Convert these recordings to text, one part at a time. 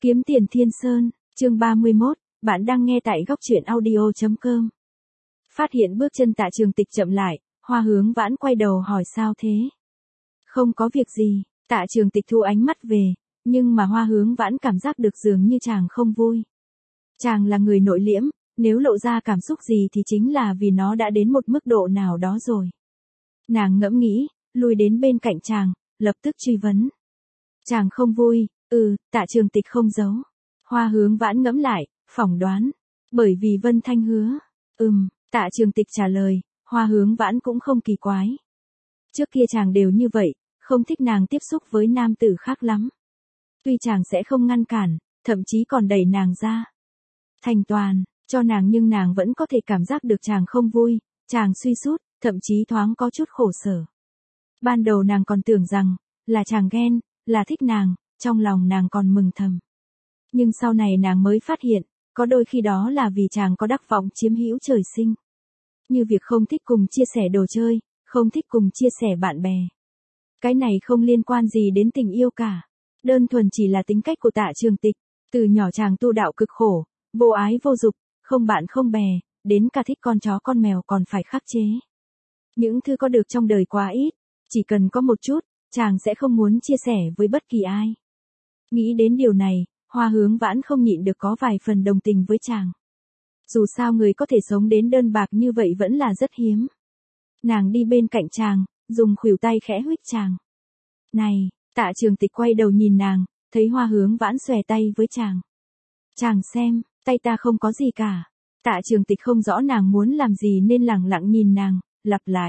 Kiếm tiền Thiên Sơn, chương 31, bạn đang nghe tại góc truyện audio.com. Phát hiện bước chân Tạ Trường Tịch chậm lại, Hoa Hướng Vãn quay đầu hỏi sao thế? Không có việc gì, Tạ Trường Tịch thu ánh mắt về, nhưng mà Hoa Hướng Vãn cảm giác được dường như chàng không vui. Chàng là người nội liễm, nếu lộ ra cảm xúc gì thì chính là vì nó đã đến một mức độ nào đó rồi. Nàng ngẫm nghĩ, lùi đến bên cạnh chàng, lập tức truy vấn. Chàng không vui, Tạ Trường Tịch không giấu. Hoa Hướng Vãn ngẫm lại, phỏng đoán. Bởi vì Vân Thanh hứa. Tạ Trường Tịch trả lời, Hoa Hướng Vãn cũng không kỳ quái. Trước kia chàng đều như vậy, không thích nàng tiếp xúc với nam tử khác lắm. Tuy chàng sẽ không ngăn cản, thậm chí còn đẩy nàng ra. Thành toàn, cho nàng nhưng nàng vẫn có thể cảm giác được chàng không vui, chàng suy sút, thậm chí thoáng có chút khổ sở. Ban đầu nàng còn tưởng rằng, là chàng ghen, là thích nàng, trong lòng nàng còn mừng thầm. Nhưng sau này nàng mới phát hiện, có đôi khi đó là vì chàng có đắc vọng chiếm hữu trời sinh. Như việc không thích cùng chia sẻ đồ chơi, không thích cùng chia sẻ bạn bè. Cái này không liên quan gì đến tình yêu cả. Đơn thuần chỉ là tính cách của Tạ Trường Tịch. Từ nhỏ chàng tu đạo cực khổ, vô ái vô dục, không bạn không bè, đến cả thích con chó con mèo còn phải khắc chế. Những thứ có được trong đời quá ít, chỉ cần có một chút, chàng sẽ không muốn chia sẻ với bất kỳ ai. Nghĩ đến điều này, Hoa Hướng Vãn không nhịn được có vài phần đồng tình với chàng. Dù sao người có thể sống đến đơn bạc như vậy vẫn là rất hiếm. Nàng đi bên cạnh chàng, dùng khuỷu tay khẽ huých chàng. Này, Tạ Trường Tịch quay đầu nhìn nàng, thấy Hoa Hướng Vãn xòe tay với chàng. Chàng xem, tay ta không có gì cả. Tạ Trường Tịch không rõ nàng muốn làm gì nên lẳng lặng nhìn nàng, lặp lại.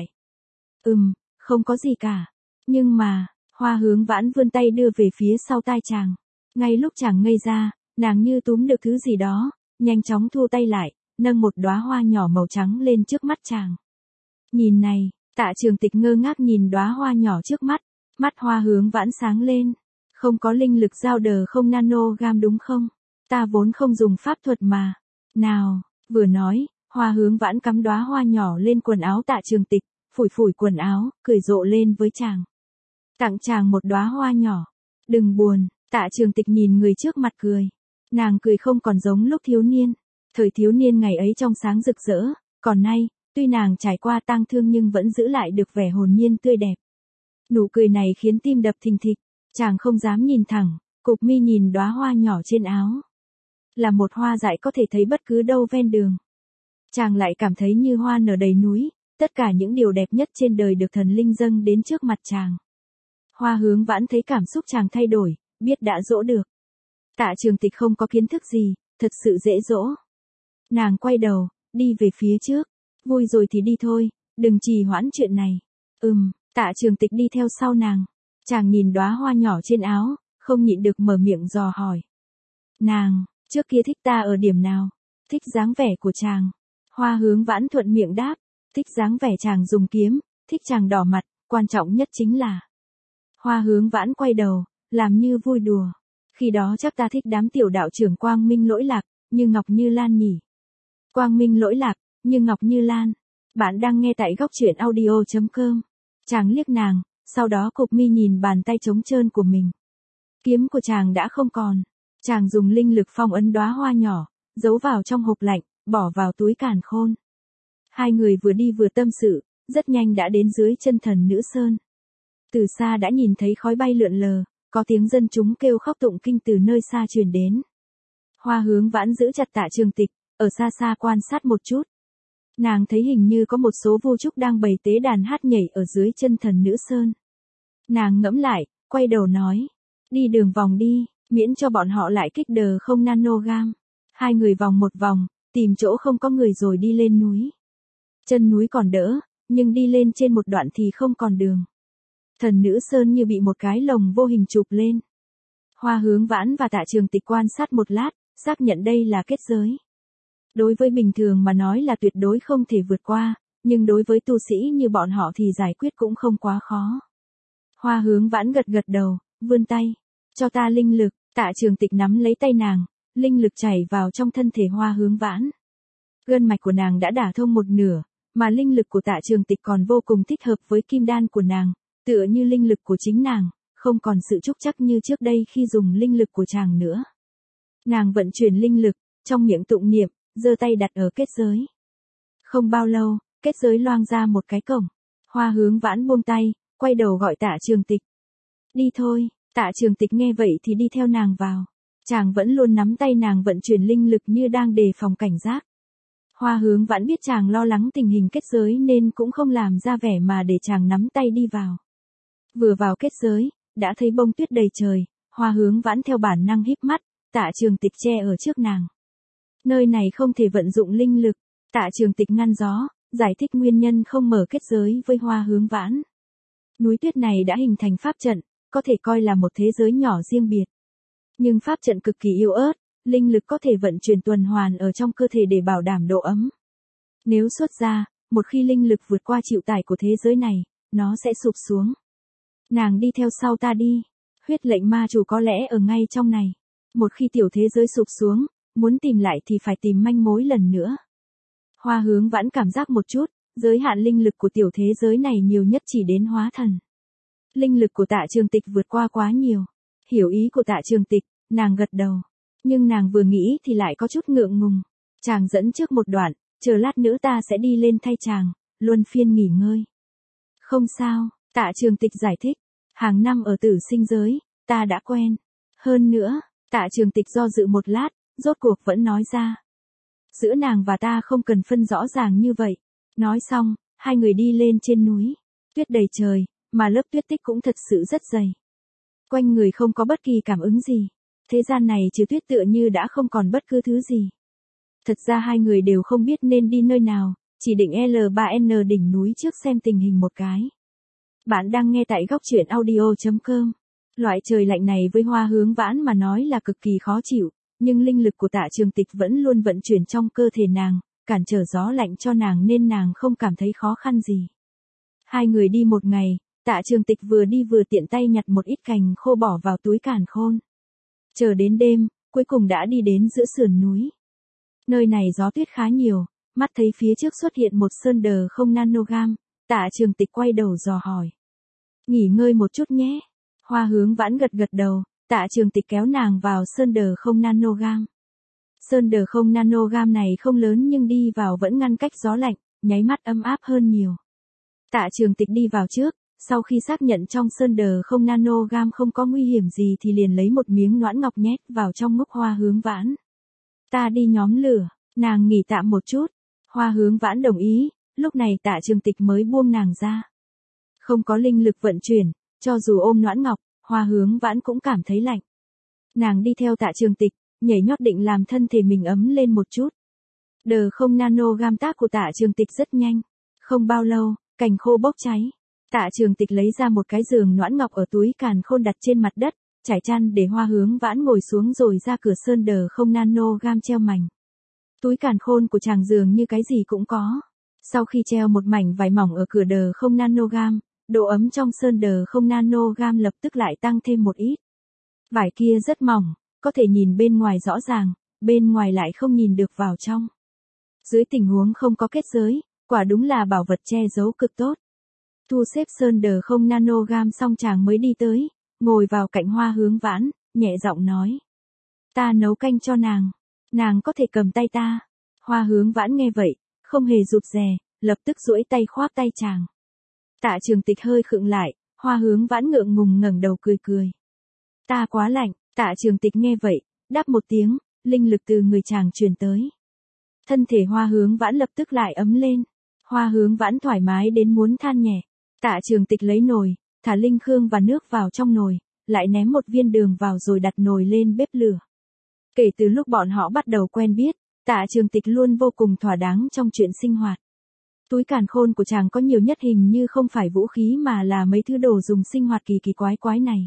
Không có gì cả. Nhưng mà, Hoa Hướng Vãn vươn tay đưa về phía sau tai chàng. Ngay lúc chàng ngây ra, nàng như túm được thứ gì đó, nhanh chóng thu tay lại, nâng một đóa hoa nhỏ màu trắng lên trước mắt chàng. Nhìn này, Tạ Trường Tịch ngơ ngác nhìn đóa hoa nhỏ trước mắt, mắt Hoa Hướng Vãn sáng lên. Không có linh lực giao đờ không nano gam đúng không? Ta vốn không dùng pháp thuật mà. Nào, vừa nói, Hoa Hướng Vãn cắm đóa hoa nhỏ lên quần áo Tạ Trường Tịch, phủi phủi quần áo, cười rộ lên với chàng. Tặng chàng một đóa hoa nhỏ. Đừng buồn, Tạ Trường Tịch nhìn người trước mặt cười. Nàng cười không còn giống lúc thiếu niên. Thời thiếu niên ngày ấy trong sáng rực rỡ, còn nay, tuy nàng trải qua tang thương nhưng vẫn giữ lại được vẻ hồn nhiên tươi đẹp. Nụ cười này khiến tim đập thình thịch, chàng không dám nhìn thẳng, cụp mi nhìn đóa hoa nhỏ trên áo. Là một hoa dại có thể thấy bất cứ đâu ven đường. Chàng lại cảm thấy như hoa nở đầy núi, tất cả những điều đẹp nhất trên đời được thần linh dâng đến trước mặt chàng. Hoa Hướng Vãn thấy cảm xúc chàng thay đổi, biết đã dỗ được. Tạ Trường Tịch không có kiến thức gì, thật sự dễ dỗ. Nàng quay đầu, đi về phía trước. Vui rồi thì đi thôi, đừng trì hoãn chuyện này. Tạ Trường Tịch đi theo sau nàng. Chàng nhìn đóa hoa nhỏ trên áo, không nhịn được mở miệng dò hỏi. Nàng, trước kia thích ta ở điểm nào? Thích dáng vẻ của chàng. Hoa Hướng Vãn thuận miệng đáp. Thích dáng vẻ chàng dùng kiếm, thích chàng đỏ mặt, quan trọng nhất chính là. Hoa Hướng Vãn quay đầu, làm như vui đùa. Khi đó chắc ta thích đám tiểu đạo trưởng Quang Minh Lỗi Lạc, Như Ngọc Như Lan nhỉ. Quang Minh Lỗi Lạc, Như Ngọc Như Lan. Bạn đang nghe tại góc truyện audio.com. Chàng liếc nàng, sau đó cụp mi nhìn bàn tay trống trơn của mình. Kiếm của chàng đã không còn. Chàng dùng linh lực phong ấn đóa hoa nhỏ, giấu vào trong hộp lạnh, bỏ vào túi càn khôn. Hai người vừa đi vừa tâm sự, rất nhanh đã đến dưới chân Thần Nữ Sơn. Từ xa đã nhìn thấy khói bay lượn lờ, có tiếng dân chúng kêu khóc tụng kinh từ nơi xa truyền đến. Hoa Hướng Vãn giữ chặt Tạ Trường Tịch, ở xa xa quan sát một chút. Nàng thấy hình như có một số vô trúc đang bày tế đàn hát nhảy ở dưới chân Thần Nữ Sơn. Nàng ngẫm lại, quay đầu nói. Đi đường vòng đi, miễn cho bọn họ lại kích đờ không nanogam. Hai người vòng một vòng, tìm chỗ không có người rồi đi lên núi. Chân núi còn đỡ, nhưng đi lên trên một đoạn thì không còn đường. Thần Nữ Sơn như bị một cái lồng vô hình chụp lên. Hoa Hướng Vãn và Tạ Trường Tịch quan sát một lát, xác nhận đây là kết giới. Đối với bình thường mà nói là tuyệt đối không thể vượt qua, nhưng đối với tu sĩ như bọn họ thì giải quyết cũng không quá khó. Hoa Hướng Vãn gật gật đầu, vươn tay. Cho ta linh lực. Tạ Trường Tịch nắm lấy tay nàng, linh lực chảy vào trong thân thể Hoa Hướng Vãn. Gân mạch của nàng đã đả thông một nửa, mà linh lực của Tạ Trường Tịch còn vô cùng thích hợp với kim đan của nàng, tựa như linh lực của chính nàng, không còn sự trúc chắc như trước đây khi dùng linh lực của chàng nữa. Nàng vận chuyển linh lực, trong miệng tụng niệm, giơ tay đặt ở kết giới. Không bao lâu, kết giới loang ra một cái cổng. Hoa Hướng Vãn buông tay, quay đầu gọi Tạ Trường Tịch. Đi thôi, Tạ Trường Tịch nghe vậy thì đi theo nàng vào. Chàng vẫn luôn nắm tay nàng vận chuyển linh lực như đang đề phòng cảnh giác. Hoa Hướng Vãn biết chàng lo lắng tình hình kết giới nên cũng không làm ra vẻ mà để chàng nắm tay đi vào. Vừa vào kết giới, đã thấy bông tuyết đầy trời, Hoa Hướng Vãn theo bản năng híp mắt, Tạ Trường Tịch che ở trước nàng. Nơi này không thể vận dụng linh lực, Tạ Trường Tịch ngăn gió, giải thích nguyên nhân không mở kết giới với Hoa Hướng Vãn. Núi tuyết này đã hình thành pháp trận, có thể coi là một thế giới nhỏ riêng biệt. Nhưng pháp trận cực kỳ yếu ớt, linh lực có thể vận chuyển tuần hoàn ở trong cơ thể để bảo đảm độ ấm. Nếu xuất ra, một khi linh lực vượt qua chịu tải của thế giới này, nó sẽ sụp xuống. Nàng đi theo sau ta đi, huyết lệnh ma chủ có lẽ ở ngay trong này. Một khi tiểu thế giới sụp xuống, muốn tìm lại thì phải tìm manh mối lần nữa. Hoa Hướng Vãn cảm giác một chút, giới hạn linh lực của tiểu thế giới này nhiều nhất chỉ đến hóa thần. Linh lực của Tạ Trường Tịch vượt qua quá nhiều. Hiểu ý của Tạ Trường Tịch, nàng gật đầu. Nhưng nàng vừa nghĩ thì lại có chút ngượng ngùng. Chàng dẫn trước một đoạn, chờ lát nữa ta sẽ đi lên thay chàng, luân phiên nghỉ ngơi. Không sao, Tạ Trường Tịch giải thích. Hàng năm ở Tử Sinh giới, ta đã quen. Hơn nữa, Tạ Trường Tịch do dự một lát, rốt cuộc vẫn nói ra. Giữa nàng và ta không cần phân rõ ràng như vậy. Nói xong, hai người đi lên trên núi. Tuyết đầy trời, mà lớp tuyết tích cũng thật sự rất dày. Quanh người không có bất kỳ cảm ứng gì. Thế gian này trừ tuyết tựa như đã không còn bất cứ thứ gì. Thật ra hai người đều không biết nên đi nơi nào, chỉ định L3N đỉnh núi trước xem tình hình một cái. Bạn đang nghe tại góc truyện audio.com. Loại trời lạnh này với Hoa Hướng Vãn mà nói là cực kỳ khó chịu, nhưng linh lực của Tạ Trường Tịch vẫn luôn vận chuyển trong cơ thể nàng, cản trở gió lạnh cho nàng nên nàng không cảm thấy khó khăn gì. Hai người đi một ngày, Tạ Trường Tịch vừa đi vừa tiện tay nhặt một ít cành khô bỏ vào túi càn khôn. Chờ đến đêm, cuối cùng đã đi đến giữa sườn núi. Nơi này gió tuyết khá nhiều, mắt thấy phía trước xuất hiện một sơn đờ không nanogam, Tạ Trường Tịch quay đầu dò hỏi. Nghỉ ngơi một chút nhé. Hoa Hướng Vãn gật gật đầu, Tạ Trường Tịch kéo nàng vào sơn đờ không nanogam. Sơn đờ không nanogam này không lớn nhưng đi vào vẫn ngăn cách gió lạnh, nháy mắt ấm áp hơn nhiều. Tạ Trường Tịch đi vào trước, sau khi xác nhận trong sơn đờ không nanogam không có nguy hiểm gì thì liền lấy một miếng noãn ngọc nhét vào trong ngực Hoa Hướng Vãn. Ta đi nhóm lửa, nàng nghỉ tạm một chút. Hoa Hướng Vãn đồng ý, lúc này Tạ Trường Tịch mới buông nàng ra. Không có linh lực vận chuyển, cho dù ôm noãn ngọc, Hoa Hướng Vãn cũng cảm thấy lạnh. Nàng đi theo Tạ Trường Tịch, nhảy nhót định làm thân thể mình ấm lên một chút. Đờ không nanogam tác của Tạ Trường Tịch rất nhanh. Không bao lâu, cành khô bốc cháy. Tạ Trường Tịch lấy ra một cái giường noãn ngọc ở túi càn khôn đặt trên mặt đất, trải chăn để Hoa Hướng Vãn ngồi xuống rồi ra cửa sơn đờ không nanogam treo mảnh. Túi càn khôn của chàng dường như cái gì cũng có. Sau khi treo một mảnh vải mỏng ở cửa đờ không nanogam, độ ấm trong sơn đờ không nanogam lập tức lại tăng thêm một ít. Vải kia rất mỏng, có thể nhìn bên ngoài rõ ràng, bên ngoài lại không nhìn được vào trong. Dưới tình huống không có kết giới, quả đúng là bảo vật che giấu cực tốt. Thu xếp sơn đờ không nanogam xong chàng mới đi tới, ngồi vào cạnh Hoa Hướng Vãn, nhẹ giọng nói. Ta nấu canh cho nàng có thể cầm tay ta. Hoa Hướng Vãn nghe vậy, không hề rụt rè, lập tức duỗi tay khoác tay chàng. Tạ Trường Tịch hơi khựng lại, Hoa Hướng Vãn ngượng ngùng ngẩng đầu cười cười. Ta quá lạnh, Tạ Trường Tịch nghe vậy, đáp một tiếng, linh lực từ người chàng truyền tới. Thân thể Hoa Hướng Vãn lập tức lại ấm lên. Hoa Hướng Vãn thoải mái đến muốn than nhẹ. Tạ Trường Tịch lấy nồi, thả linh khương và nước vào trong nồi, lại ném một viên đường vào rồi đặt nồi lên bếp lửa. Kể từ lúc bọn họ bắt đầu quen biết, Tạ Trường Tịch luôn vô cùng thỏa đáng trong chuyện sinh hoạt. Túi càn khôn của chàng có nhiều nhất hình như không phải vũ khí mà là mấy thứ đồ dùng sinh hoạt kỳ kỳ quái quái này.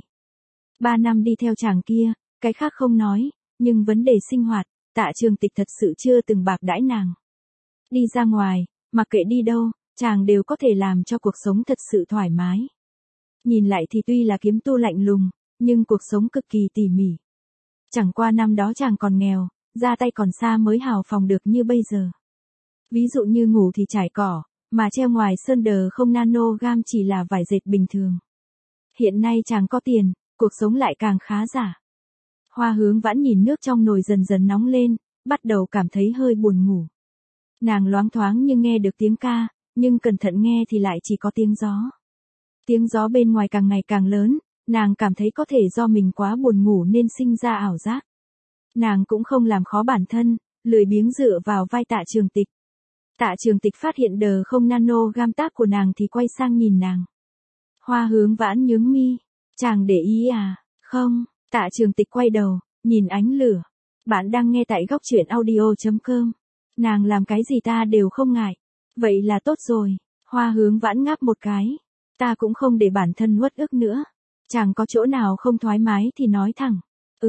3 năm đi theo chàng kia, cái khác không nói, nhưng vấn đề sinh hoạt, Tạ Trường Tịch thật sự chưa từng bạc đãi nàng. Đi ra ngoài, mặc kệ đi đâu, chàng đều có thể làm cho cuộc sống thật sự thoải mái. Nhìn lại thì tuy là kiếm tu lạnh lùng, nhưng cuộc sống cực kỳ tỉ mỉ. Chẳng qua năm đó chàng còn nghèo, ra tay còn xa mới hào phóng được như bây giờ. Ví dụ như ngủ thì trải cỏ, mà treo ngoài sơn đờ không nanogam chỉ là vải dệt bình thường. Hiện nay chàng có tiền, cuộc sống lại càng khá giả. Hoa Hướng Vãn nhìn nước trong nồi dần dần nóng lên, bắt đầu cảm thấy hơi buồn ngủ. Nàng loáng thoáng nhưng nghe được tiếng ca, nhưng cẩn thận nghe thì lại chỉ có tiếng gió. Tiếng gió bên ngoài càng ngày càng lớn, nàng cảm thấy có thể do mình quá buồn ngủ nên sinh ra ảo giác. Nàng cũng không làm khó bản thân, lười biếng dựa vào vai Tạ Trường Tịch. Tạ Trường Tịch phát hiện đờ không nano gam tác của nàng thì quay sang nhìn nàng. Hoa Hướng Vãn nhướng mi, chàng để ý à? Không. Tạ Trường Tịch quay đầu, nhìn ánh lửa. Bạn đang nghe tại góc truyện audio.com. Nàng làm cái gì ta đều không ngại. Vậy là tốt rồi. Hoa Hướng Vãn ngáp một cái. Ta cũng không để bản thân uất ức nữa. Chàng có chỗ nào không thoải mái thì nói thẳng.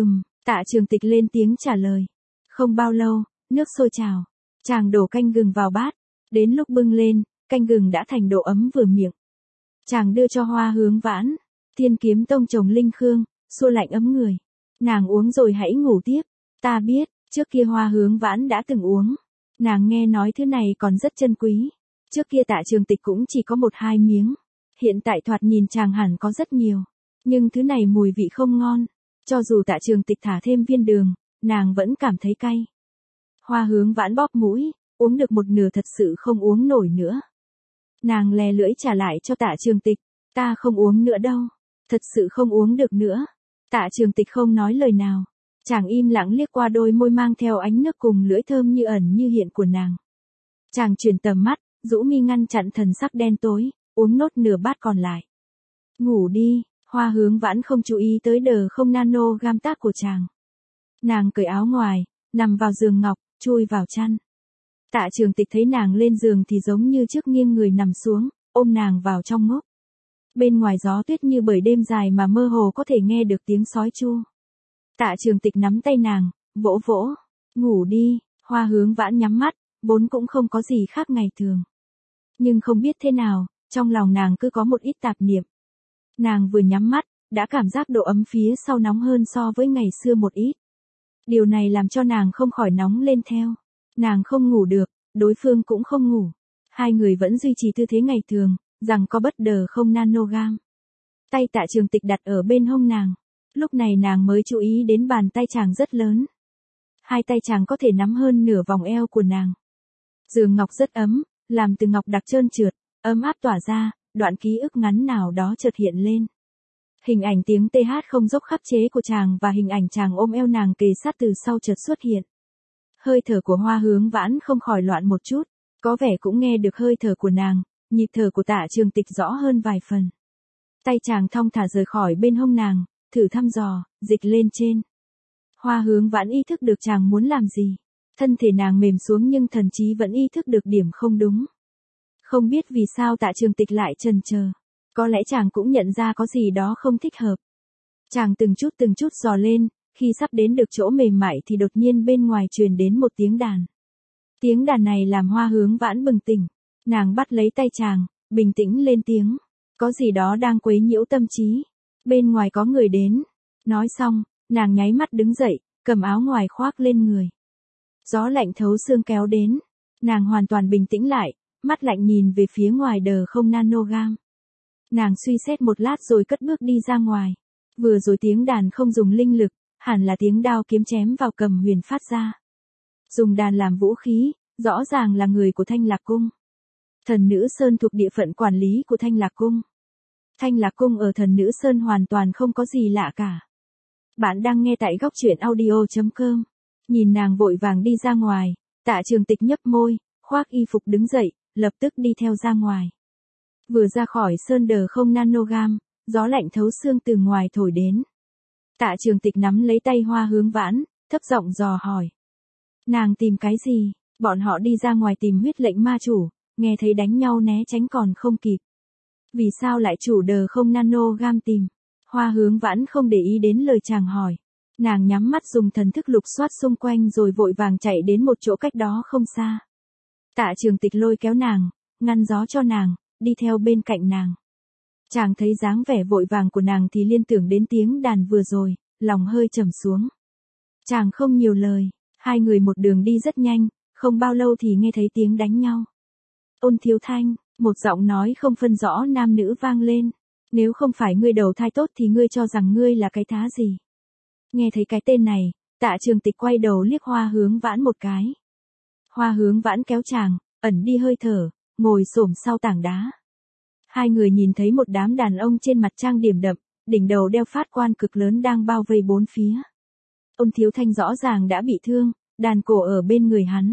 Tạ Trường Tịch lên tiếng trả lời. Không bao lâu, nước sôi trào. Chàng đổ canh gừng vào bát. Đến lúc bưng lên, canh gừng đã thành độ ấm vừa miệng. Chàng đưa cho Hoa Hướng Vãn. Thiên Kiếm Tông trồng linh khương, xua lạnh ấm người. Nàng uống rồi hãy ngủ tiếp. Ta biết, trước kia Hoa Hướng Vãn đã từng uống. Nàng nghe nói thứ này còn rất chân quý. Trước kia Tạ Trường Tịch cũng chỉ có 1-2 miếng. Hiện tại thoạt nhìn chàng hẳn có rất nhiều. Nhưng thứ này mùi vị không ngon. Cho dù Tạ Trường Tịch thả thêm viên đường, nàng vẫn cảm thấy cay. Hoa Hướng Vãn bóp mũi, uống được một nửa thật sự không uống nổi nữa. Nàng lè lưỡi trả lại cho Tạ Trường Tịch. Ta không uống nữa đâu. Thật sự không uống được nữa. Tạ Trường Tịch không nói lời nào. Chàng im lặng liếc qua đôi môi mang theo ánh nước cùng lưỡi thơm như ẩn như hiện của nàng. Chàng chuyển tầm mắt, rũ mi ngăn chặn thần sắc đen tối, uống nốt nửa bát còn lại. Ngủ đi. Hoa Hướng Vãn không chú ý tới đờ không nano gam tác của chàng. Nàng cởi áo ngoài, nằm vào giường ngọc, chui vào chăn. Tạ Trường Tịch thấy nàng lên giường thì giống như trước nghiêng người nằm xuống, ôm nàng vào trong ngốc. Bên ngoài gió tuyết như bởi đêm dài mà mơ hồ có thể nghe được tiếng sói chu. Tạ Trường Tịch nắm tay nàng, vỗ vỗ. Ngủ đi. Hoa Hướng Vãn nhắm mắt, vốn cũng không có gì khác ngày thường. Nhưng không biết thế nào, trong lòng nàng cứ có một ít tạp niệm. Nàng vừa nhắm mắt, đã cảm giác độ ấm phía sau nóng hơn so với ngày xưa một ít. Điều này làm cho nàng không khỏi nóng lên theo. Nàng không ngủ được, đối phương cũng không ngủ. Hai người vẫn duy trì tư thế ngày thường, rằng có bất đờ không nanogam. Tay Tạ Trường Tịch đặt ở bên hông nàng. Lúc này nàng mới chú ý đến bàn tay chàng rất lớn. Hai tay chàng có thể nắm hơn nửa vòng eo của nàng. Giường ngọc rất ấm, làm từ ngọc đặc trơn trượt, ấm áp tỏa ra, đoạn ký ức ngắn nào đó chợt hiện lên. Hình ảnh tiếng TH không dốc khắc chế của chàng và hình ảnh chàng ôm eo nàng kề sát từ sau chợt xuất hiện. Hơi thở của Hoa Hướng Vãn không khỏi loạn một chút, có vẻ cũng nghe được hơi thở của nàng, nhịp thở của Tạ Trường Tịch rõ hơn vài phần. Tay chàng thong thả rời khỏi bên hông nàng, thử thăm dò, dịch lên trên. Hoa Hướng Vãn ý thức được chàng muốn làm gì. Thân thể nàng mềm xuống nhưng thần trí vẫn ý thức được điểm không đúng. Không biết vì sao Tạ Trường Tịch lại chần chờ. Có lẽ chàng cũng nhận ra có gì đó không thích hợp. Chàng từng chút dò lên, khi sắp đến được chỗ mềm mại thì đột nhiên bên ngoài truyền đến một tiếng đàn. Tiếng đàn này làm Hoa Hướng Vãn bừng tỉnh. Nàng bắt lấy tay chàng, bình tĩnh lên tiếng. Có gì đó đang quấy nhiễu tâm trí. Bên ngoài có người đến. Nói xong, nàng nháy mắt đứng dậy, cầm áo ngoài khoác lên người. Gió lạnh thấu xương kéo đến. Nàng hoàn toàn bình tĩnh lại, mắt lạnh nhìn về phía ngoài đờ không nanogam. Nàng suy xét một lát rồi cất bước đi ra ngoài. Vừa rồi tiếng đàn không dùng linh lực, hẳn là tiếng đao kiếm chém vào cầm huyền phát ra. Dùng đàn làm vũ khí, rõ ràng là người của Thanh Lạc Cung. Thần Nữ Sơn thuộc địa phận quản lý của Thanh Lạc Cung. Thanh Lạc Cung ở Thần Nữ Sơn hoàn toàn không có gì lạ cả. Bạn đang nghe tại góc truyện audio.com. Nhìn nàng vội vàng đi ra ngoài, Tạ Trường Tịch nhấp môi, khoác y phục đứng dậy, lập tức đi theo ra ngoài. Vừa ra khỏi sơn đờ không nanogam, gió lạnh thấu xương từ ngoài thổi đến. Tạ Trường Tịch nắm lấy tay Hoa Hướng Vãn, thấp giọng dò hỏi. Nàng tìm cái gì? Bọn họ đi ra ngoài tìm huyết lệnh ma chủ, nghe thấy đánh nhau né tránh còn không kịp. Vì sao lại chủ đờ không nanogam tìm? Hoa Hướng Vãn không để ý đến lời chàng hỏi. Nàng nhắm mắt dùng thần thức lục soát xung quanh rồi vội vàng chạy đến một chỗ cách đó không xa. Tạ Trường Tịch lôi kéo nàng, ngăn gió cho nàng, đi theo bên cạnh nàng. Chàng thấy dáng vẻ vội vàng của nàng thì liên tưởng đến tiếng đàn vừa rồi, lòng hơi trầm xuống. Chàng không nhiều lời, hai người một đường đi rất nhanh, không bao lâu thì nghe thấy tiếng đánh nhau. Ôn Thiếu Thanh, một giọng nói không phân rõ nam nữ vang lên. Nếu không phải ngươi đầu thai tốt thì ngươi cho rằng ngươi là cái thá gì? Nghe thấy cái tên này, Tạ Trường Tịch quay đầu liếc Hoa Hướng Vãn một cái. Hoa Hướng Vãn kéo chàng, ẩn đi hơi thở, ngồi xổm sau tảng đá. Hai người nhìn thấy một đám đàn ông trên mặt trang điểm đậm, đỉnh đầu đeo phát quan cực lớn đang bao vây bốn phía. Ôn Thiếu Thanh rõ ràng đã bị thương, đàn cổ ở bên người hắn.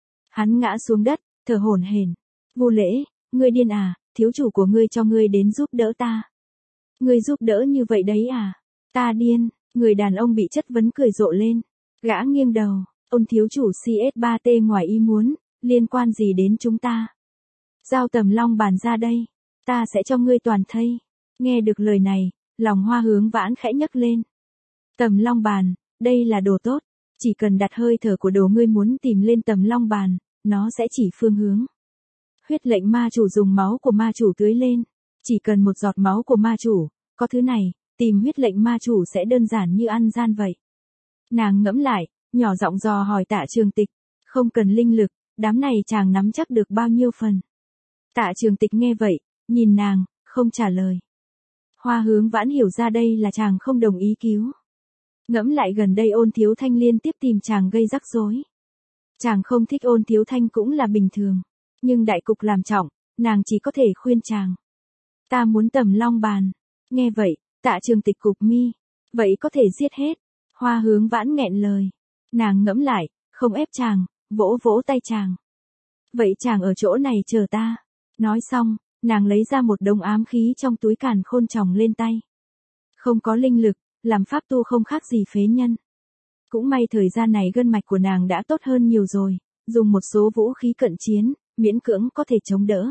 Hắn ngã xuống đất, thở hổn hển. Vô Lễ, ngươi điên à, thiếu chủ của ngươi cho ngươi đến giúp đỡ ta. Ngươi giúp đỡ như vậy đấy à? Ta điên, người đàn ông bị chất vấn cười rộ lên. Gã nghiêng đầu, ôn thiếu chủ CS3T ngoài ý muốn, liên quan gì đến chúng ta? Giao Tầm Long Bàn ra đây, ta sẽ cho ngươi toàn thây. Nghe được lời này, lòng Hoa Hướng Vãn khẽ nhấc lên. Tầm Long Bàn, đây là đồ tốt, chỉ cần đặt hơi thở của đồ ngươi muốn tìm lên Tầm Long Bàn, nó sẽ chỉ phương hướng. Huyết lệnh ma chủ dùng máu của ma chủ tưới lên, chỉ cần một giọt máu của ma chủ, có thứ này, tìm huyết lệnh ma chủ sẽ đơn giản như ăn gian vậy. Nàng ngẫm lại, nhỏ giọng dò hỏi Tạ Trường Tịch, không cần linh lực, đám này chàng nắm chắc được bao nhiêu phần. Tạ Trường Tịch nghe vậy, nhìn nàng, không trả lời. Hoa Hướng Vãn hiểu ra đây là chàng không đồng ý cứu. Ngẫm lại gần đây Ôn Thiếu Thanh liên tiếp tìm chàng gây rắc rối. Chàng không thích Ôn Thiếu Thanh cũng là bình thường, nhưng đại cục làm trọng, nàng chỉ có thể khuyên chàng. Ta muốn Tầm Long Bàn. Nghe vậy, Tạ Trường Tịch cụp mi. Vậy có thể giết hết. Hoa Hướng Vãn nghẹn lời. Nàng ngẫm lại, không ép chàng, vỗ vỗ tay chàng. Vậy chàng ở chỗ này chờ ta. Nói xong, nàng lấy ra một đống ám khí trong túi càn khôn tròng lên tay. Không có linh lực, làm pháp tu không khác gì phế nhân. Cũng may thời gian này gân mạch của nàng đã tốt hơn nhiều rồi, dùng một số vũ khí cận chiến, miễn cưỡng có thể chống đỡ.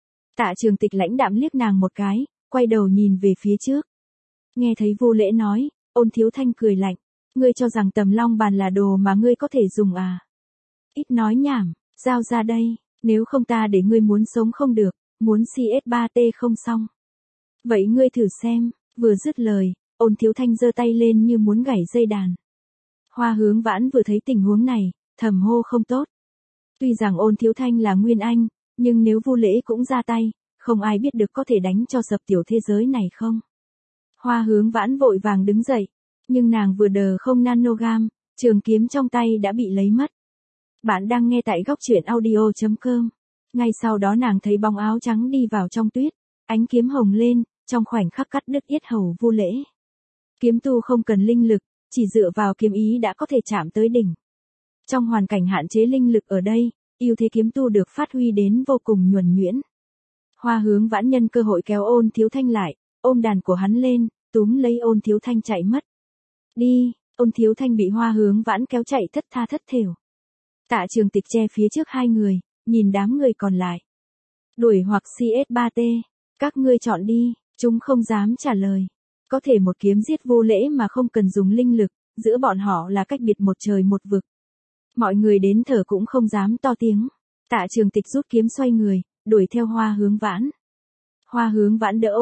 Tạ Trường Tịch lãnh đạm liếc nàng một cái, quay đầu nhìn về phía trước. Nghe thấy Vô Lễ nói, Ôn Thiếu Thanh cười lạnh, ngươi cho rằng Tầm Long Bàn là đồ mà ngươi có thể dùng à? Ít nói nhảm, giao ra đây, nếu không ta để ngươi muốn sống không được, muốn CS3T không xong. Vậy ngươi thử xem, vừa dứt lời, Ôn Thiếu Thanh giơ tay lên như muốn gảy dây đàn. Hoa Hướng Vãn vừa thấy tình huống này, thầm hô không tốt. Tuy rằng Ôn Thiếu Thanh là nguyên anh, nhưng nếu Vô Lễ cũng ra tay, không ai biết được có thể đánh cho sập tiểu thế giới này không. Hoa Hướng Vãn vội vàng đứng dậy, nhưng nàng vừa đờ không nanogam, trường kiếm trong tay đã bị lấy mất. Bạn đang nghe tại góc truyện audio.com. Ngay sau đó nàng thấy bóng áo trắng đi vào trong tuyết, ánh kiếm hồng lên, trong khoảnh khắc cắt đứt yết hầu Vô Lễ. Kiếm tu không cần linh lực, chỉ dựa vào kiếm ý đã có thể chạm tới đỉnh. Trong hoàn cảnh hạn chế linh lực ở đây, ưu thế kiếm tu được phát huy đến vô cùng nhuần nhuyễn. Hoa Hướng Vãn nhân cơ hội kéo Ôn Thiếu Thanh lại, ôm đàn của hắn lên, túm lấy Ôn Thiếu Thanh chạy mất. Đi, Ôn Thiếu Thanh bị Hoa Hướng Vãn kéo chạy thất tha thất thểu. Tạ Trường Tịch che phía trước hai người, nhìn đám người còn lại. Đuổi hoặc CS3T, các ngươi chọn đi, chúng không dám trả lời. Có thể một kiếm giết Vô Lễ mà không cần dùng linh lực, giữa bọn họ là cách biệt một trời một vực. Mọi người đến thở cũng không dám to tiếng. Tạ Trường Tịch rút kiếm xoay người, đuổi theo Hoa Hướng Vãn. Hoa Hướng Vãn đỡ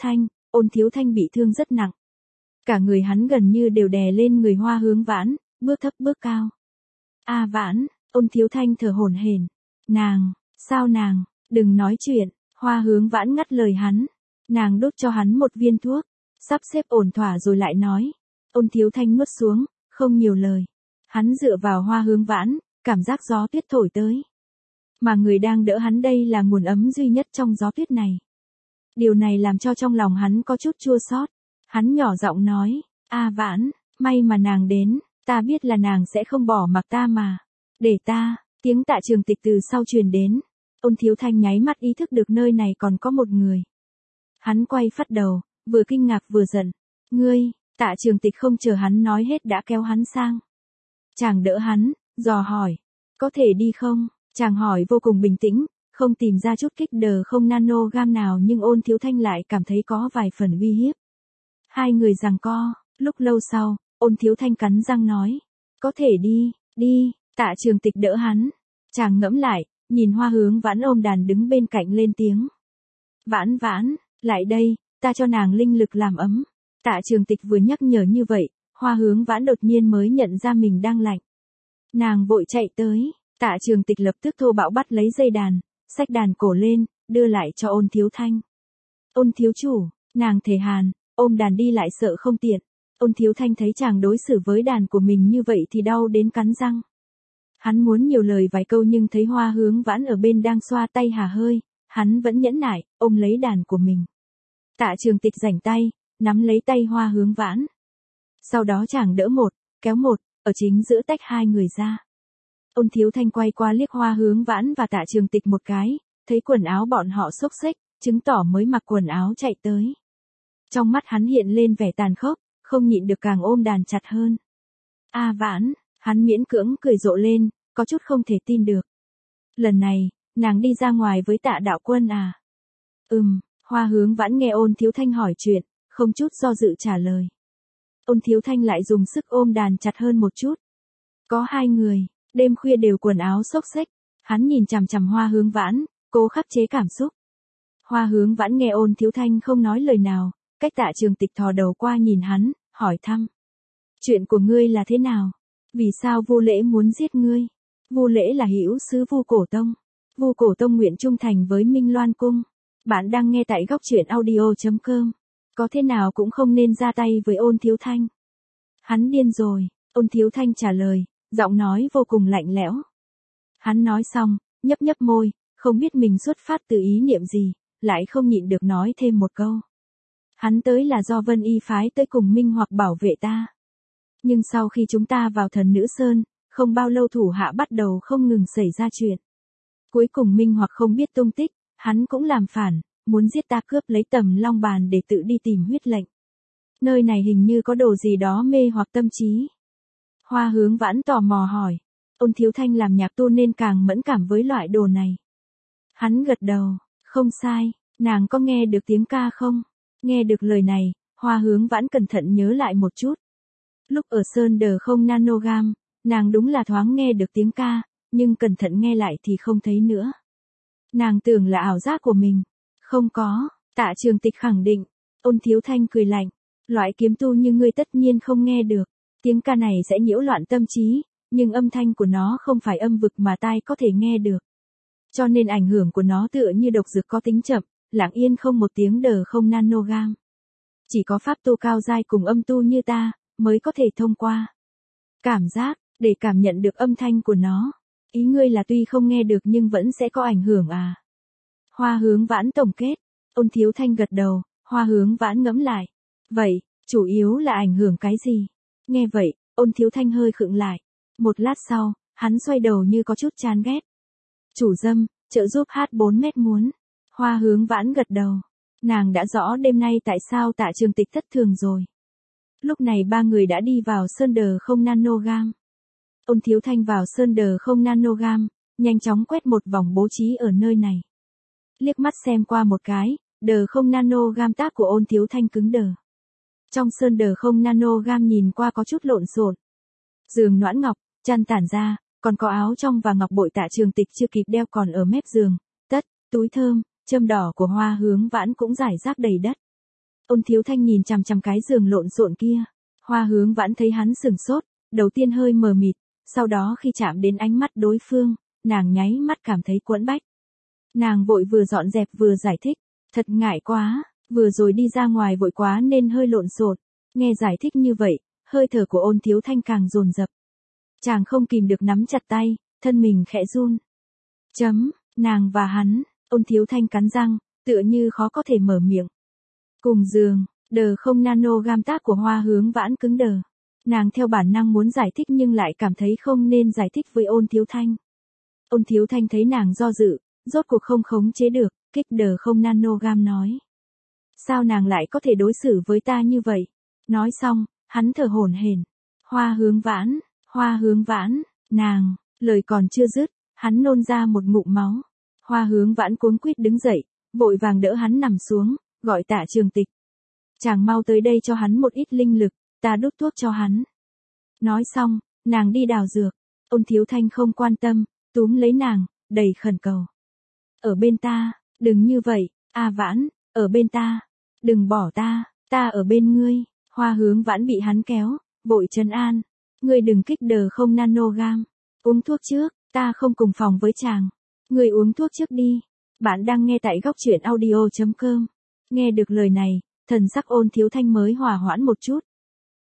Ôn Thiếu Thanh bị thương rất nặng. Cả người hắn gần như đều đè lên người Hoa Hướng Vãn, bước thấp bước cao. A Vãn, Ôn Thiếu Thanh thở hổn hển. Nàng, sao nàng, đừng nói chuyện, Hoa Hướng Vãn ngắt lời hắn. Nàng đốt cho hắn một viên thuốc, sắp xếp ổn thỏa rồi lại nói. Ôn Thiếu Thanh nuốt xuống, không nhiều lời. Hắn dựa vào Hoa Hướng Vãn, cảm giác gió tuyết thổi tới. Mà người đang đỡ hắn đây là nguồn ấm duy nhất trong gió tuyết này. Điều này làm cho trong lòng hắn có chút chua xót. Hắn nhỏ giọng nói, A Vãn, may mà nàng đến, ta biết là nàng sẽ không bỏ mặc ta mà. Để ta, tiếng Tạ Trường Tịch từ sau truyền đến. Ôn Thiếu Thanh nháy mắt ý thức được nơi này còn có một người. Hắn quay phắt đầu, vừa kinh ngạc vừa giận. Ngươi, Tạ Trường Tịch không chờ hắn nói hết đã kéo hắn sang. Chàng đỡ hắn, dò hỏi, có thể đi không? Chàng hỏi vô cùng bình tĩnh, không tìm ra chút kích đờ không nanogam nào nhưng Ôn Thiếu Thanh lại cảm thấy có vài phần uy hiếp. Hai người giằng co, lúc lâu sau, Ôn Thiếu Thanh cắn răng nói, có thể đi, đi. Tạ Trường Tịch đỡ hắn. Chàng ngẫm lại, nhìn Hoa Hướng Vãn ôm đàn đứng bên cạnh lên tiếng. Vãn Vãn, lại đây, ta cho nàng linh lực làm ấm. Tạ Trường Tịch vừa nhắc nhở như vậy, Hoa Hướng Vãn đột nhiên mới nhận ra mình đang lạnh. Nàng vội chạy tới, Tạ Trường Tịch lập tức thô bạo bắt lấy dây đàn, xách đàn cổ lên, đưa lại cho Ôn Thiếu Thanh. Ôn thiếu chủ, nàng thề hàn, ôm đàn đi lại sợ không tiện. Ôn Thiếu Thanh thấy chàng đối xử với đàn của mình như vậy thì đau đến cắn răng. Hắn muốn nhiều lời vài câu nhưng thấy Hoa Hướng Vãn ở bên đang xoa tay hả hơi, hắn vẫn nhẫn nại, ôm lấy đàn của mình. Tạ Trường Tịch rảnh tay, nắm lấy tay Hoa Hướng Vãn. Sau đó chàng đỡ một, kéo một, ở chính giữa tách hai người ra. Ôn Thiếu Thanh quay qua liếc Hoa Hướng Vãn và Tạ Trường Tịch một cái, thấy quần áo bọn họ xốc xếch, chứng tỏ mới mặc quần áo chạy tới. Trong mắt hắn hiện lên vẻ tàn khốc, không nhịn được càng ôm đàn chặt hơn. A Vãn, hắn miễn cưỡng cười rộ lên, có chút không thể tin được. Lần này, nàng đi ra ngoài với Tạ đạo quân à? Hoa Hướng Vãn nghe Ôn Thiếu Thanh hỏi chuyện, không chút do dự trả lời. Ôn Thiếu Thanh lại dùng sức ôm đàn chặt hơn một chút. Có hai người, đêm khuya đều quần áo xốc xếch, hắn nhìn chằm chằm Hoa Hướng Vãn, cố khắc chế cảm xúc. Hoa Hướng Vãn nghe Ôn Thiếu Thanh không nói lời nào, cách Tạ Trường Tịch thò đầu qua nhìn hắn, hỏi thăm. Chuyện của ngươi là thế nào? Vì sao Vu Lễ muốn giết ngươi? Vu Lễ là hữu sứ Vu Cổ Tông. Vu Cổ Tông nguyện trung thành với Minh Loan Cung. Bạn đang nghe tại góc truyện audio.com. Có thế nào cũng không nên ra tay với Ôn Thiếu Thanh. Hắn điên rồi, Ôn Thiếu Thanh trả lời, giọng nói vô cùng lạnh lẽo. Hắn nói xong, nhấp nhấp môi, không biết mình xuất phát từ ý niệm gì, lại không nhịn được nói thêm một câu. Hắn tới là do Vân Y phái tới cùng Minh hoặc bảo vệ ta. Nhưng sau khi chúng ta vào Thần Nữ Sơn, không bao lâu thủ hạ bắt đầu không ngừng xảy ra chuyện. Cuối cùng Minh hoặc không biết tung tích, hắn cũng làm phản, muốn giết ta cướp lấy Tầm Long Bàn để tự đi tìm huyết lệnh. Nơi này hình như có đồ gì đó mê hoặc tâm trí. Hoa Hướng Vãn tò mò hỏi. Ôn Thiếu Thanh làm nhạc tu nên càng mẫn cảm với loại đồ này. Hắn gật đầu, không sai, nàng có nghe được tiếng ca không? Nghe được lời này, Hoa Hướng Vãn cẩn thận nhớ lại một chút. Lúc ở Sơn Đờ không Nanogam, nàng đúng là thoáng nghe được tiếng ca, nhưng cẩn thận nghe lại thì không thấy nữa. Nàng tưởng là ảo giác của mình. Không có, Tạ Trường Tịch khẳng định. Ôn Thiếu Thanh cười lạnh. Loại kiếm tu như ngươi tất nhiên không nghe được. Tiếng ca này sẽ nhiễu loạn tâm trí, nhưng âm thanh của nó không phải âm vực mà tai có thể nghe được. Cho nên ảnh hưởng của nó tựa như độc dược có tính chậm, lặng yên không một tiếng đờ không nanogam. Chỉ có pháp tu cao giai cùng âm tu như ta, mới có thể thông qua. Cảm giác, để cảm nhận được âm thanh của nó. Ý ngươi là tuy không nghe được nhưng vẫn sẽ có ảnh hưởng à? Hoa Hướng Vãn tổng kết. Ôn Thiếu Thanh gật đầu, Hoa Hướng Vãn ngẫm lại. Vậy, chủ yếu là ảnh hưởng cái gì? Nghe vậy, Ôn Thiếu Thanh hơi khựng lại. Một lát sau, hắn xoay đầu như có chút chán ghét. Chủ dâm, trợ giúp hát 4 mét muốn. Hoa Hướng Vãn gật đầu. Nàng đã rõ đêm nay tại sao Tạ Trường Tịch thất thường rồi. Lúc này ba người đã đi vào Sơn Đờ không Nanogam. Ôn Thiếu Thanh vào Sơn Đờ không Nanogam, nhanh chóng quét một vòng bố trí ở nơi này. Liếc mắt xem qua một cái, Đờ không Nanogam tác của Ôn Thiếu Thanh cứng đờ. Trong Sơn Đờ không Nanogam nhìn qua có chút lộn xộn. Giường noãn ngọc, chăn tản ra, còn có áo trong và ngọc bội Tạ Trường Tịch chưa kịp đeo còn ở mép giường, tất, túi thơm, châm đỏ của Hoa Hướng Vãn cũng rải rác đầy đất. Ôn Thiếu Thanh nhìn chằm chằm cái giường lộn xộn kia. Hoa Hướng Vãn thấy hắn sừng sốt, đầu tiên hơi mờ mịt, sau đó khi chạm đến ánh mắt đối phương, nàng nháy mắt cảm thấy quẫn bách. Nàng vội vừa dọn dẹp vừa giải thích, thật ngại quá, vừa rồi đi ra ngoài vội quá nên hơi lộn xộn. Nghe giải thích như vậy, hơi thở của Ôn Thiếu Thanh càng dồn dập. Chàng không kìm được nắm chặt tay, thân mình khẽ run. Nàng và hắn, Ôn Thiếu Thanh cắn răng, tựa như khó có thể mở miệng. Cùng giường, đờ không nanogam tác của Hoa Hướng Vãn cứng đờ. Nàng theo bản năng muốn giải thích nhưng lại cảm thấy không nên giải thích với Ôn Thiếu Thanh. Ôn Thiếu Thanh thấy nàng do dự, rốt cuộc không khống chế được, kích đờ không nanogam nói. Sao nàng lại có thể đối xử với ta như vậy? Nói xong, hắn thở hổn hển. Hoa Hướng Vãn, nàng, lời còn chưa dứt, hắn nôn ra một ngụm máu. Hoa Hướng Vãn cuống quýt đứng dậy, vội vàng đỡ hắn nằm xuống, gọi Tạ Trường Tịch. Chàng mau tới đây cho hắn một ít linh lực, ta đút thuốc cho hắn. Nói xong, nàng đi đào dược. Ôn Thiếu Thanh không quan tâm, túm lấy nàng, đầy khẩn cầu. Ở bên ta, đừng như vậy, A Vãn, ở bên ta, đừng bỏ ta ở bên ngươi. Hoa Hướng Vãn bị hắn kéo, vội trấn an. Ngươi đừng kích đờ không nanogam. Uống thuốc trước, ta không cùng phòng với chàng. Ngươi uống thuốc trước đi. Bạn đang nghe tại góc truyện audio.com. Nghe được lời này, thần sắc Ôn Thiếu Thanh mới hòa hoãn một chút.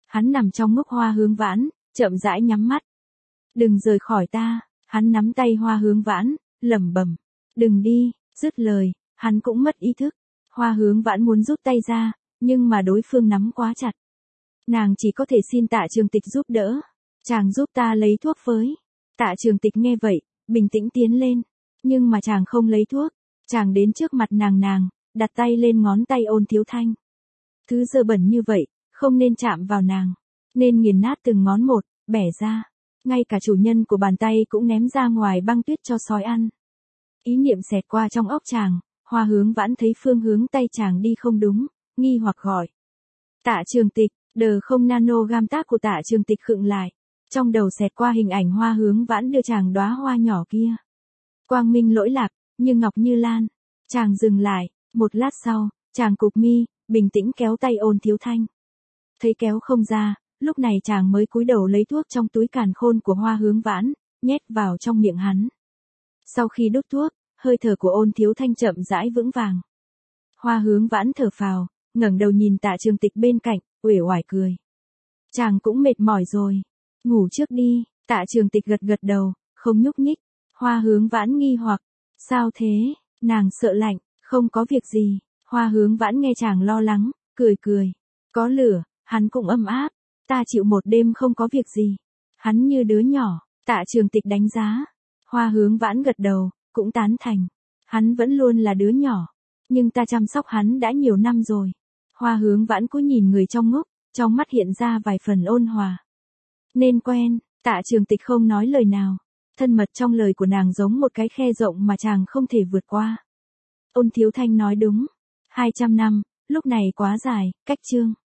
Hắn nằm trong ngốc Hoa Hướng Vãn, chậm rãi nhắm mắt. Đừng rời khỏi ta, hắn nắm tay Hoa Hướng Vãn, lẩm bẩm. Đừng đi, dứt lời, hắn cũng mất ý thức. Hoa Hướng Vãn muốn rút tay ra, nhưng mà đối phương nắm quá chặt. Nàng chỉ có thể xin Tạ Trường Tịch giúp đỡ. Chàng giúp ta lấy thuốc với. Tạ Trường Tịch nghe vậy, bình tĩnh tiến lên. Nhưng mà chàng không lấy thuốc. Chàng đến trước mặt nàng, đặt tay lên ngón tay Ôn Thiếu Thanh. Thứ dơ bẩn như vậy, không nên chạm vào nàng. Nên nghiền nát từng ngón một, bẻ ra. Ngay cả chủ nhân của bàn tay cũng ném ra ngoài băng tuyết cho sói ăn. Ý niệm xẹt qua trong óc chàng, Hoa Hướng Vãn thấy phương hướng tay chàng đi không đúng, nghi hoặc gọi. Tạ Trường Tịch, đờ không nano gam tác của Tạ Trường Tịch khựng lại. Trong đầu xẹt qua hình ảnh Hoa Hướng Vãn đưa chàng đóa hoa nhỏ kia. Quang minh lỗi lạc, như ngọc như lan. Chàng dừng lại, một lát sau, chàng cụp mi, bình tĩnh kéo tay Ôn Thiếu Thanh. Thấy kéo không ra, lúc này chàng mới cúi đầu lấy thuốc trong túi càn khôn của Hoa Hướng Vãn, nhét vào trong miệng hắn. Sau khi đút thuốc, hơi thở của Ôn Thiếu Thanh chậm rãi vững vàng. Hoa Hướng Vãn thở phào, ngẩng đầu nhìn Tạ Trường Tịch bên cạnh, uể oải cười. Chàng cũng mệt mỏi rồi, ngủ trước đi. Tạ Trường Tịch gật gật đầu, không nhúc nhích. Hoa Hướng Vãn nghi hoặc, sao thế? Nàng sợ lạnh, không có việc gì. Hoa Hướng Vãn nghe chàng lo lắng, cười. Có lửa, hắn cũng ấm áp. Ta chịu một đêm không có việc gì. Hắn như đứa nhỏ. Tạ Trường Tịch đánh giá. Hoa Hướng Vãn gật đầu, cũng tán thành. Hắn vẫn luôn là đứa nhỏ. Nhưng ta chăm sóc hắn đã nhiều năm rồi. Hoa Hướng Vãn cố nhìn người trong ngốc, trong mắt hiện ra vài phần ôn hòa. Nên quen. Tạ Trường Tịch không nói lời nào. Thân mật trong lời của nàng giống một cái khe rộng mà chàng không thể vượt qua. Ôn Thiếu Thanh nói đúng. 200 năm, lúc này quá dài, cách chương.